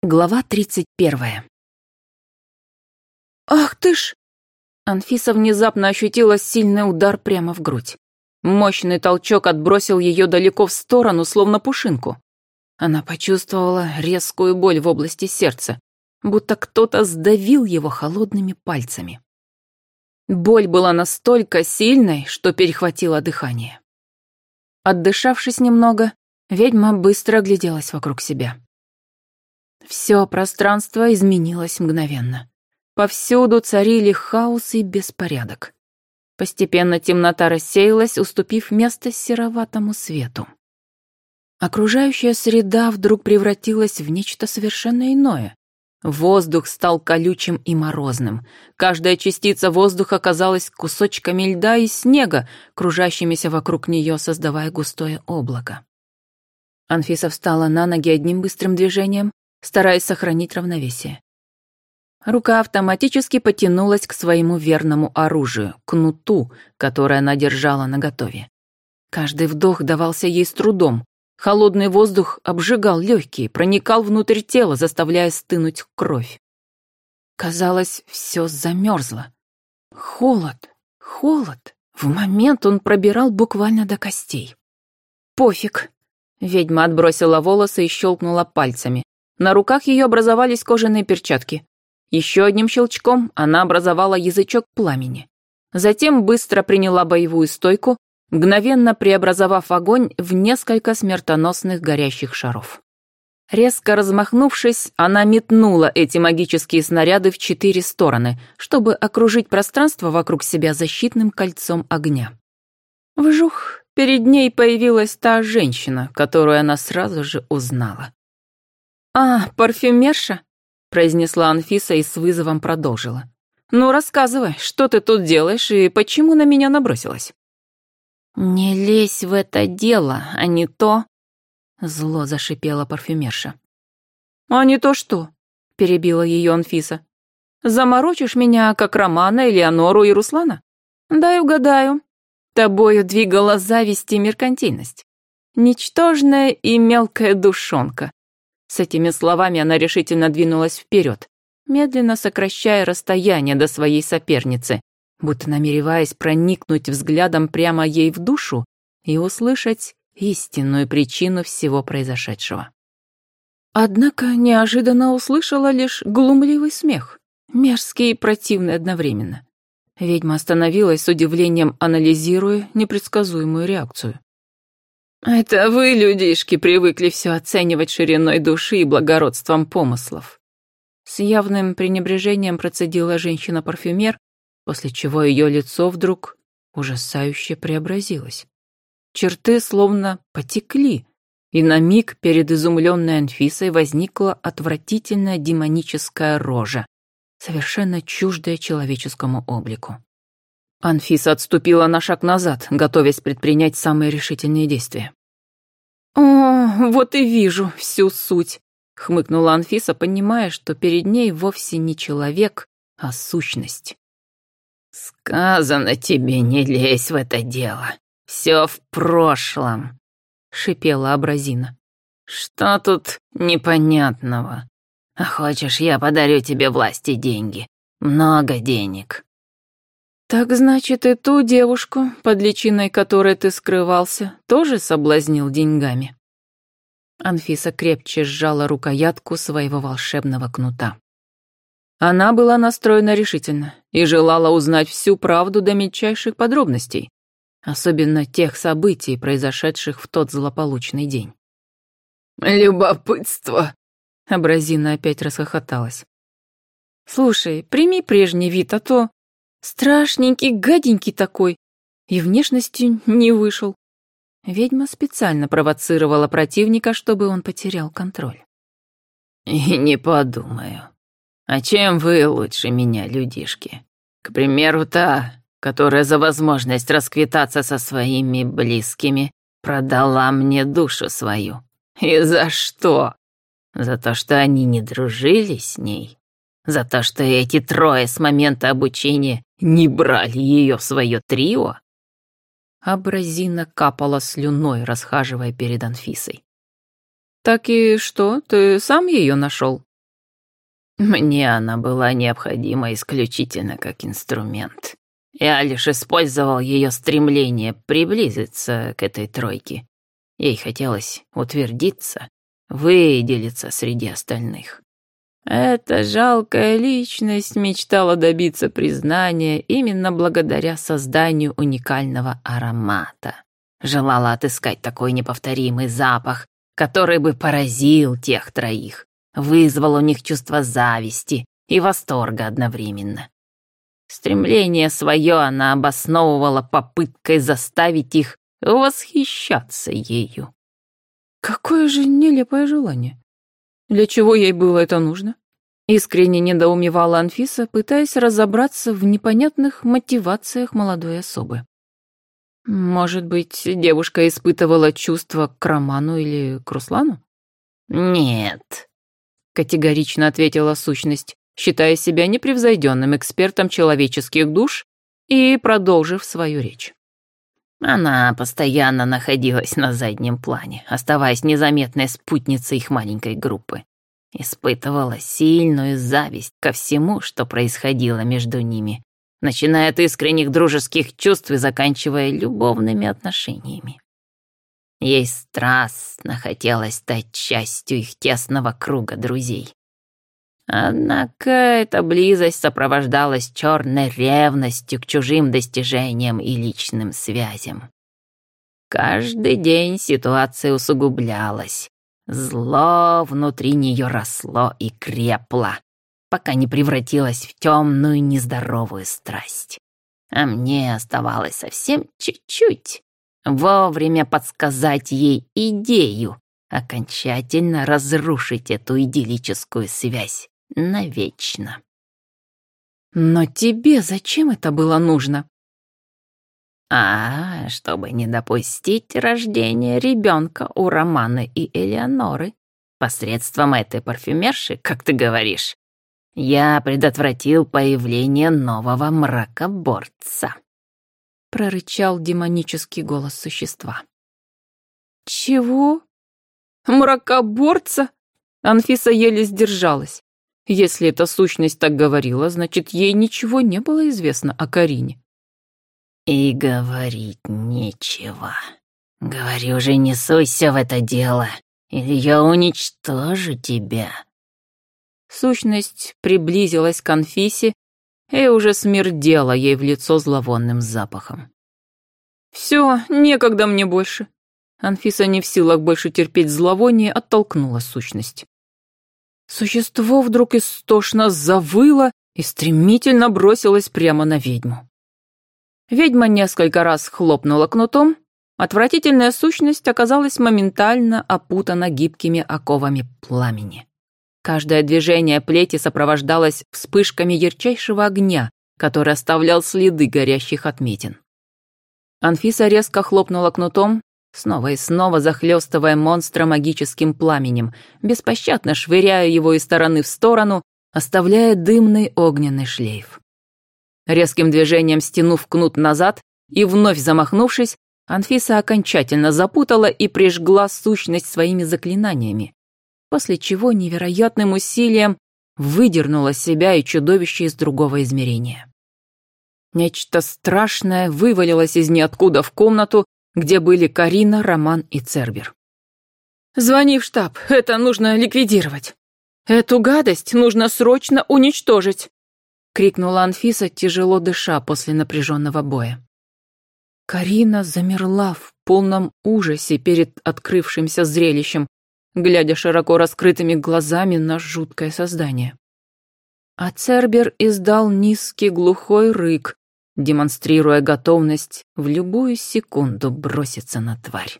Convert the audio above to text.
Глава 31. «Ах ты ж!» Анфиса внезапно ощутила сильный удар прямо в грудь. Мощный толчок отбросил ее далеко в сторону, словно пушинку. Она почувствовала резкую боль в области сердца, будто кто-то сдавил его холодными пальцами. Боль была настолько сильной, что перехватило дыхание. Отдышавшись немного, ведьма быстро огляделась вокруг себя. Все пространство изменилось мгновенно. Повсюду царили хаос и беспорядок. Постепенно темнота рассеялась, уступив место сероватому свету. Окружающая среда вдруг превратилась в нечто совершенно иное. Воздух стал колючим и морозным. Каждая частица воздуха казалась кусочками льда и снега, кружащимися вокруг нее, создавая густое облако. Анфиса встала на ноги одним быстрым движением, стараясь сохранить равновесие. Рука автоматически потянулась к своему верному оружию, кнуту, которое она держала наготове. Каждый вдох давался ей с трудом. Холодный воздух обжигал легкие, проникал внутрь тела, заставляя стынуть кровь. Казалось, все замерзло. Холод, холод. В момент он пробирал буквально до костей. «Пофиг». Ведьма отбросила волосы и щелкнула пальцами. На руках ее образовались кожаные перчатки. Еще одним щелчком она образовала язычок пламени. Затем быстро приняла боевую стойку, мгновенно преобразовав огонь в несколько смертоносных горящих шаров. Резко размахнувшись, она метнула эти магические снаряды в 4 стороны, чтобы окружить пространство вокруг себя защитным кольцом огня. Вжух! Перед ней появилась та женщина, которую она сразу же узнала. «А, парфюмерша?» — произнесла Анфиса и с вызовом продолжила. «Ну, рассказывай, что ты тут делаешь и почему на меня набросилась?» «Не лезь в это дело, а не то...» — зло зашипела парфюмерша. «А не то что?» — перебила ее Анфиса. «Заморочишь меня, как Романа, Элеонору и Руслана? Дай угадаю. Тобою двигала зависть и меркантильность. Ничтожная и мелкая душонка». С этими словами она решительно двинулась вперед, медленно сокращая расстояние до своей соперницы, будто намереваясь проникнуть взглядом прямо ей в душу и услышать истинную причину всего произошедшего. Однако неожиданно услышала лишь глумливый смех, мерзкий и противный одновременно. Ведьма остановилась с удивлением, анализируя непредсказуемую реакцию. «Это вы, людишки, привыкли все оценивать шириной души и благородством помыслов». С явным пренебрежением процедила женщина-парфюмер, после чего ее лицо вдруг ужасающе преобразилось. Черты словно потекли, и на миг перед изумленной Анфисой возникла отвратительная демоническая рожа, совершенно чуждая человеческому облику. Анфиса отступила на шаг назад, готовясь предпринять самые решительные действия. «О, вот и вижу всю суть», — хмыкнула Анфиса, понимая, что перед ней вовсе не человек, а сущность. «Сказано тебе, не лезь в это дело. Все в прошлом», — шипела Абразина. «Что тут непонятного? А хочешь, я подарю тебе власть и деньги? Много денег». «Так значит, и ту девушку, под личиной которой ты скрывался, тоже соблазнил деньгами?» Анфиса крепче сжала рукоятку своего волшебного кнута. Она была настроена решительно и желала узнать всю правду до мельчайших подробностей, особенно тех событий, произошедших в тот злополучный день. «Любопытство!» — Абразина опять расхохоталась. «Слушай, прими прежний вид, а то страшненький, гаденький такой, и внешностью не вышел». Ведьма специально провоцировала противника, чтобы он потерял контроль. «И не подумаю. А чем вы лучше меня, людишки? К примеру, та, которая за возможность расквитаться со своими близкими продала мне душу свою. И за что? За то, что они не дружили с ней? За то, что эти трое с момента обучения не брали ее в свое трио?» Абразина капала слюной, расхаживая перед Анфисой. «Так и что, ты сам ее нашел?» Мне она была необходима исключительно как инструмент. Я лишь использовал ее стремление приблизиться к этой тройке. Ей хотелось утвердиться, выделиться среди остальных. Эта жалкая личность мечтала добиться признания именно благодаря созданию уникального аромата. Желала отыскать такой неповторимый запах, который бы поразил тех троих, вызвал у них чувство зависти и восторга одновременно. Стремление свое она обосновывала попыткой заставить их восхищаться ею. Какое же нелепое желание. Для чего ей было это нужно? Искренне недоумевала Анфиса, пытаясь разобраться в непонятных мотивациях молодой особы. Может быть, девушка испытывала чувства к Роману или к Руслану? «Нет», — категорично ответила сущность, считая себя непревзойденным экспертом человеческих душ и продолжив свою речь. она постоянно находилась на заднем плане, оставаясь незаметной спутницей их маленькой группы. Испытывала сильную зависть ко всему, что происходило между ними, начиная от искренних дружеских чувств и заканчивая любовными отношениями. Ей страстно хотелось стать частью их тесного круга друзей. Однако эта близость сопровождалась черной ревностью к чужим достижениям и личным связям. Каждый день ситуация усугублялась. Зло внутри нее росло и крепло, пока не превратилось в темную нездоровую страсть. А мне оставалось совсем чуть-чуть вовремя подсказать ей идею, окончательно разрушить эту идиллическую связь навечно. Но тебе зачем это было нужно? Чтобы не допустить рождения ребенка у Романы и Элеоноры. Посредством этой парфюмерши, как ты говоришь, я предотвратил появление нового мракоборца. Прорычал демонический голос существа. Чего? Мракоборца? Анфиса еле сдержалась. Если эта сущность так говорила, значит, ей ничего не было известно о Карине. И говорить нечего. Говорю же, не суйся в это дело, или я уничтожу тебя. Сущность приблизилась к Анфисе и уже смердела ей в лицо зловонным запахом. «Все, некогда мне больше». Анфиса, не в силах больше терпеть зловоние, оттолкнула сущность. Существо вдруг истошно завыло и стремительно бросилось прямо на ведьму. Ведьма несколько раз хлопнула кнутом, отвратительная сущность оказалась моментально опутана гибкими оковами пламени. Каждое движение плети сопровождалось вспышками ярчайшего огня, который оставлял следы горящих отметин. Анфиса резко хлопнула кнутом, снова и снова захлестывая монстра магическим пламенем, беспощадно швыряя его из стороны в сторону, оставляя дымный огненный шлейф. Резким движением стянув кнут назад и вновь замахнувшись, Анфиса окончательно запутала и прижгла сущность своими заклинаниями, после чего невероятным усилием выдернула себя и чудовище из другого измерения. Нечто страшное вывалилось из ниоткуда в комнату, где были Карина, Роман и Цербер. «Звони в штаб, это нужно ликвидировать. Эту гадость нужно срочно уничтожить!» — крикнула Анфиса, тяжело дыша после напряженного боя. Карина замерла в полном ужасе перед открывшимся зрелищем, глядя широко раскрытыми глазами на жуткое создание. А Цербер издал низкий глухой рык, демонстрируя готовность в любую секунду броситься на тварь.